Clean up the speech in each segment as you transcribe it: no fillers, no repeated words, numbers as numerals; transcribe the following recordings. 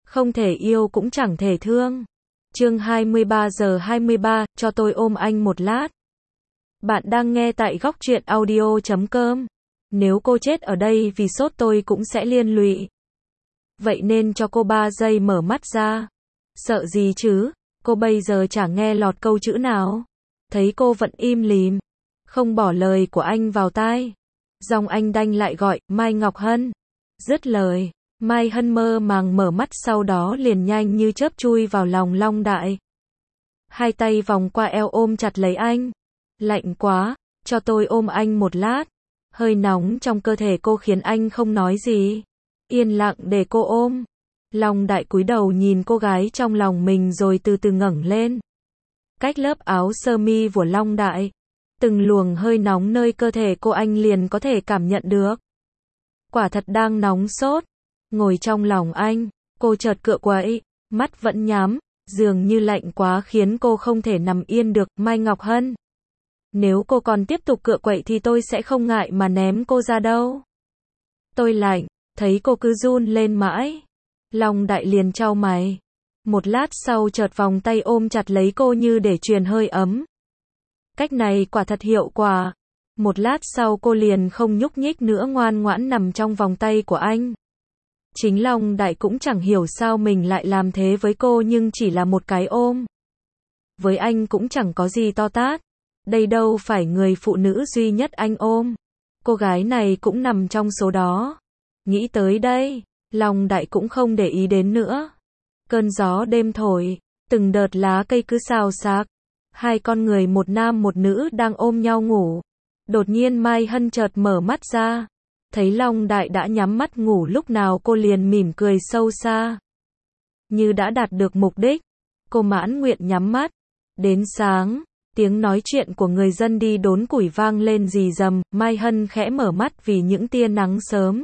Không thể yêu cũng chẳng thể thương. Chương 23:23, cho tôi ôm anh một lát. Bạn đang nghe tại góc truyện audio.com. Nếu cô chết ở đây vì sốt tôi cũng sẽ liên lụy. Vậy nên cho cô 3 giây mở mắt ra. Sợ gì chứ, cô bây giờ chẳng nghe lọt câu chữ nào. Thấy cô vẫn im lìm, không bỏ lời của anh vào tai. Giọng anh đanh lại gọi, Mai Ngọc Hân. Dứt lời, Mai Hân mơ màng mở mắt, sau đó liền nhanh như chớp chui vào lòng Long Đại. Hai tay vòng qua eo ôm chặt lấy anh. Lạnh quá, cho tôi ôm anh một lát. Hơi nóng trong cơ thể cô khiến anh không nói gì. Yên lặng để cô ôm. Long Đại cúi đầu nhìn cô gái trong lòng mình rồi từ từ ngẩng lên. Cách lớp áo sơ mi của Long Đại, từng luồng hơi nóng nơi cơ thể cô anh liền có thể cảm nhận được. Quả thật đang nóng sốt. Ngồi trong lòng anh, cô chợt cựa quậy, mắt vẫn nhắm, dường như lạnh quá khiến cô không thể nằm yên được. Mai Ngọc Hân, nếu cô còn tiếp tục cựa quậy thì tôi sẽ không ngại mà ném cô ra đâu. Tôi lạnh, thấy cô cứ run lên mãi. Long Đại liền chau mày. Một lát sau chợt vòng tay ôm chặt lấy cô như để truyền hơi ấm. Cách này quả thật hiệu quả. Một lát sau cô liền không nhúc nhích nữa, ngoan ngoãn nằm trong vòng tay của anh. Chính Long Đại cũng chẳng hiểu sao mình lại làm thế với cô, nhưng chỉ là một cái ôm. Với anh cũng chẳng có gì to tát. Đây đâu phải người phụ nữ duy nhất anh ôm. Cô gái này cũng nằm trong số đó. Nghĩ tới đây, Long Đại cũng không để ý đến nữa. Cơn gió đêm thổi, từng đợt lá cây cứ xào xạc. Hai con người, một nam một nữ đang ôm nhau ngủ. Đột nhiên Mai Hân chợt mở mắt ra. Thấy Long Đại đã nhắm mắt ngủ lúc nào cô liền mỉm cười sâu xa. Như đã đạt được mục đích, cô mãn nguyện nhắm mắt. Đến sáng, tiếng nói chuyện của người dân đi đốn củi vang lên rì rầm. Mai Hân khẽ mở mắt vì những tia nắng sớm.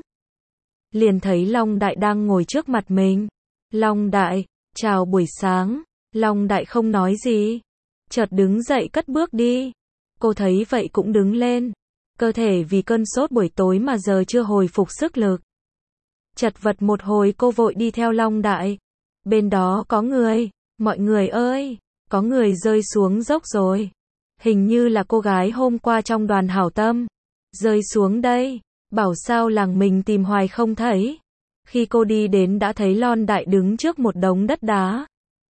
Liền thấy Long Đại đang ngồi trước mặt mình. Long Đại, chào buổi sáng. Long Đại không nói gì, chợt đứng dậy cất bước đi. Cô thấy vậy cũng đứng lên. Cơ thể vì cơn sốt buổi tối mà giờ chưa hồi phục sức lực. Chật vật một hồi cô vội đi theo Long Đại. Bên đó có người. Mọi người ơi, có người rơi xuống dốc rồi. Hình như là cô gái hôm qua trong đoàn hảo tâm. Rơi xuống đây. Bảo sao làng mình tìm hoài không thấy. Khi cô đi đến đã thấy Long Đại đứng trước một đống đất đá.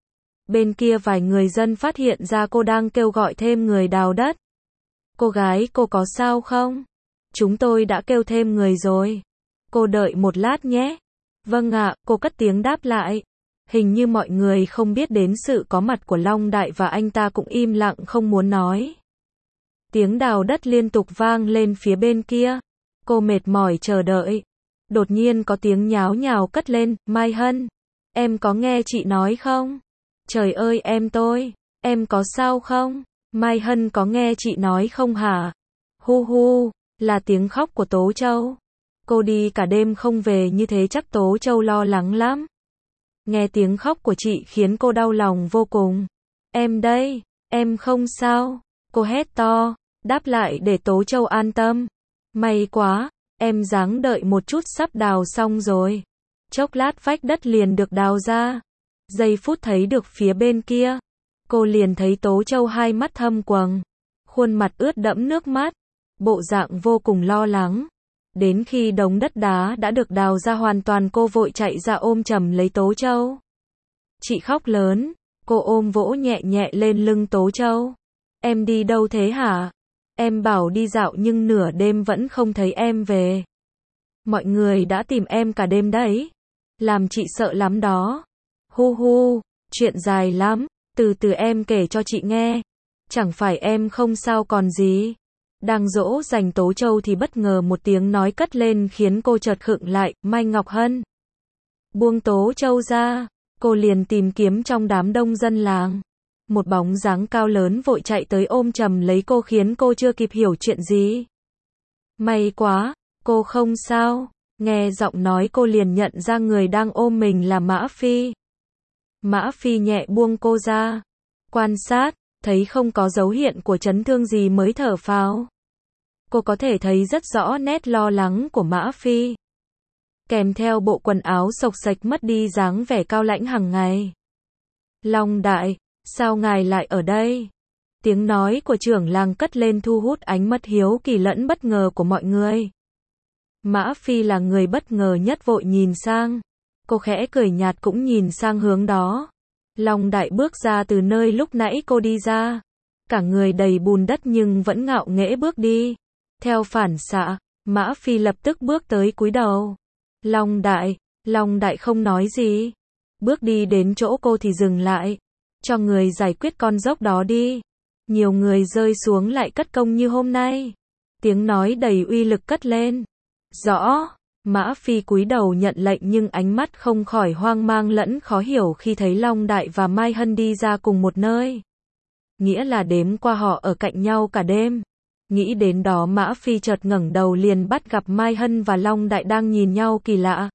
Bên kia vài người dân phát hiện ra cô đang kêu gọi thêm người đào đất. Cô gái, cô có sao không? Chúng tôi đã kêu thêm người rồi. Cô đợi một lát nhé. Vâng ạ, cô cất tiếng đáp lại. Hình như mọi người không biết đến sự có mặt của Long Đại và anh ta cũng im lặng không muốn nói. Tiếng đào đất liên tục vang lên phía bên kia. Cô mệt mỏi chờ đợi. Đột nhiên có tiếng nháo nhào cất lên. Mai Hân, em có nghe chị nói không? Trời ơi em có sao không? Mai Hân có nghe chị nói không hả? Hu hu, là tiếng khóc của Tố Châu. Cô đi cả đêm không về như thế chắc Tố Châu lo lắng lắm. Nghe tiếng khóc của chị khiến cô đau lòng vô cùng. Em đây, em không sao. Cô hét to, đáp lại để Tố Châu an tâm. May quá, em ráng đợi một chút, sắp đào xong rồi. Chốc lát vách đất liền được đào ra. Giây phút thấy được phía bên kia, cô liền thấy Tố Châu hai mắt thâm quầng, khuôn mặt ướt đẫm nước mắt, bộ dạng vô cùng lo lắng. Đến khi đống đất đá đã được đào ra hoàn toàn, cô vội chạy ra ôm chầm lấy Tố Châu. Chị khóc lớn, cô ôm vỗ nhẹ nhẹ lên lưng Tố Châu. Em đi đâu thế hả? Em bảo đi dạo nhưng nửa đêm vẫn không thấy em về. Mọi người đã tìm em cả đêm đấy. Làm chị sợ lắm đó. Hu hu, chuyện dài lắm, từ từ em kể cho chị nghe. Chẳng phải em không sao còn gì. Đang dỗ dành Tố Châu thì bất ngờ một tiếng nói cất lên khiến cô chợt khựng lại. Mai Ngọc Hân, buông Tố Châu ra. Cô liền tìm kiếm trong đám đông dân làng. Một bóng dáng cao lớn vội chạy tới ôm chầm lấy cô khiến cô chưa kịp hiểu chuyện gì. May quá, cô không sao. Nghe giọng nói cô liền nhận ra người đang ôm mình là Mã Phi. Mã Phi nhẹ buông cô ra. Quan sát, thấy không có dấu hiện của chấn thương gì mới thở phào. Cô có thể thấy rất rõ nét lo lắng của Mã Phi. kèm theo bộ quần áo xộc xệch mất đi dáng vẻ cao lãnh hàng ngày. Long đại, sao ngài lại ở đây? Tiếng nói của trưởng làng cất lên thu hút ánh mắt hiếu kỳ lẫn bất ngờ của mọi người. Mã Phi là người bất ngờ nhất vội nhìn sang. Cô khẽ cười nhạt cũng nhìn sang hướng đó. Long đại bước ra từ nơi lúc nãy cô đi ra. Cả người đầy bùn đất nhưng vẫn ngạo nghễ bước đi. Theo phản xạ, Mã Phi lập tức bước tới cúi đầu. Long đại không nói gì. Bước đi đến chỗ cô thì dừng lại. Cho người giải quyết con dốc đó đi. Nhiều người rơi xuống lại cất công như hôm nay. Tiếng nói đầy uy lực cất lên. Rõ. Mã Phi cúi đầu nhận lệnh nhưng ánh mắt không khỏi hoang mang lẫn khó hiểu khi thấy Long Đại và Mai Hân đi ra cùng một nơi. Nghĩa là đêm qua họ ở cạnh nhau cả đêm. Nghĩ đến đó Mã Phi chợt ngẩng đầu liền bắt gặp Mai Hân và Long Đại đang nhìn nhau kỳ lạ.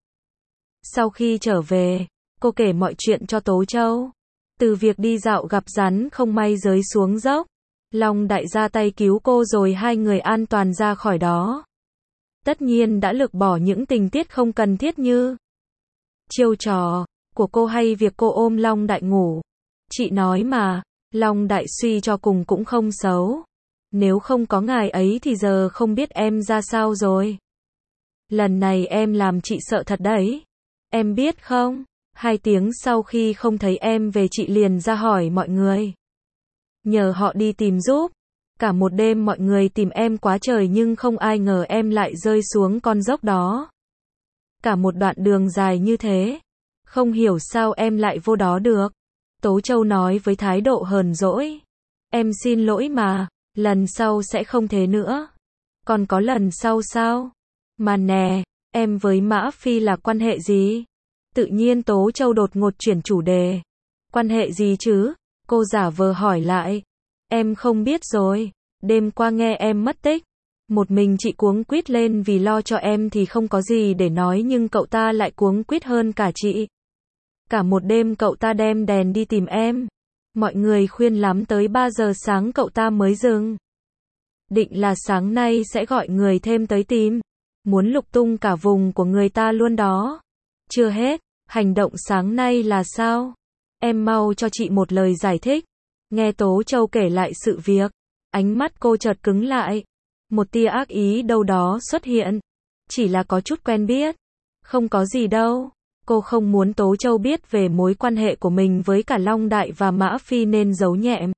Sau khi trở về, cô kể mọi chuyện cho Tố Châu. Từ việc đi dạo gặp rắn không may rơi xuống dốc. Long Đại ra tay cứu cô rồi hai người an toàn ra khỏi đó. Tất nhiên đã lược bỏ những tình tiết không cần thiết như chiêu trò của cô hay việc cô ôm Long Đại ngủ. Chị nói mà, Long Đại suy cho cùng cũng không xấu. Nếu không có ngài ấy thì giờ không biết em ra sao rồi. Lần này em làm chị sợ thật đấy. Em biết không, 2 tiếng sau khi không thấy em về chị liền ra hỏi mọi người. Nhờ họ đi tìm giúp. Cả một đêm mọi người tìm em quá trời nhưng không ai ngờ em lại rơi xuống con dốc đó. Cả một đoạn đường dài như thế. Không hiểu sao em lại vô đó được. Tố Châu nói với thái độ hờn dỗi. Em xin lỗi mà, lần sau sẽ không thế nữa. Còn có lần sau sao? Mà nè, em với Mã Phi là quan hệ gì? Tự nhiên Tố Châu đột ngột chuyển chủ đề. Quan hệ gì chứ? Cô giả vờ hỏi lại. Em không biết rồi. Đêm qua nghe em mất tích. Một mình chị cuống quýt lên vì lo cho em thì không có gì để nói nhưng cậu ta lại cuống quýt hơn cả chị. Cả một đêm cậu ta đem đèn đi tìm em. Mọi người khuyên lắm tới 3 giờ sáng cậu ta mới dừng. Định là sáng nay sẽ gọi người thêm tới tìm. Muốn lục tung cả vùng của người ta luôn đó. Chưa hết, hành động sáng nay là sao? Em mau cho chị một lời giải thích. Nghe Tố Châu kể lại sự việc, ánh mắt cô chợt cứng lại. Một tia ác ý đâu đó xuất hiện. Chỉ là có chút quen biết. Không có gì đâu. Cô không muốn Tố Châu biết về mối quan hệ của mình với cả Long Đại và Mã Phi nên giấu nhẹm.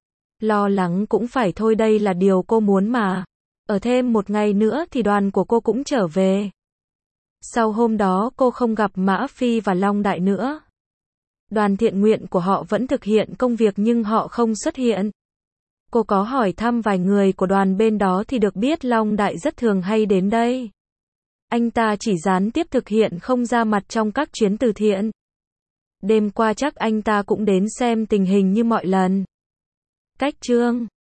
Lo lắng cũng phải thôi, đây là điều cô muốn mà. Ở thêm một ngày nữa thì đoàn của cô cũng trở về. Sau hôm đó cô không gặp Mã Phi và Long Đại nữa. Đoàn thiện nguyện của họ vẫn thực hiện công việc nhưng họ không xuất hiện. Cô có hỏi thăm vài người của đoàn bên đó thì được biết Long Đại rất thường hay đến đây. Anh ta chỉ gián tiếp thực hiện không ra mặt trong các chuyến từ thiện. Đêm qua chắc anh ta cũng đến xem tình hình như mọi lần. Cách chương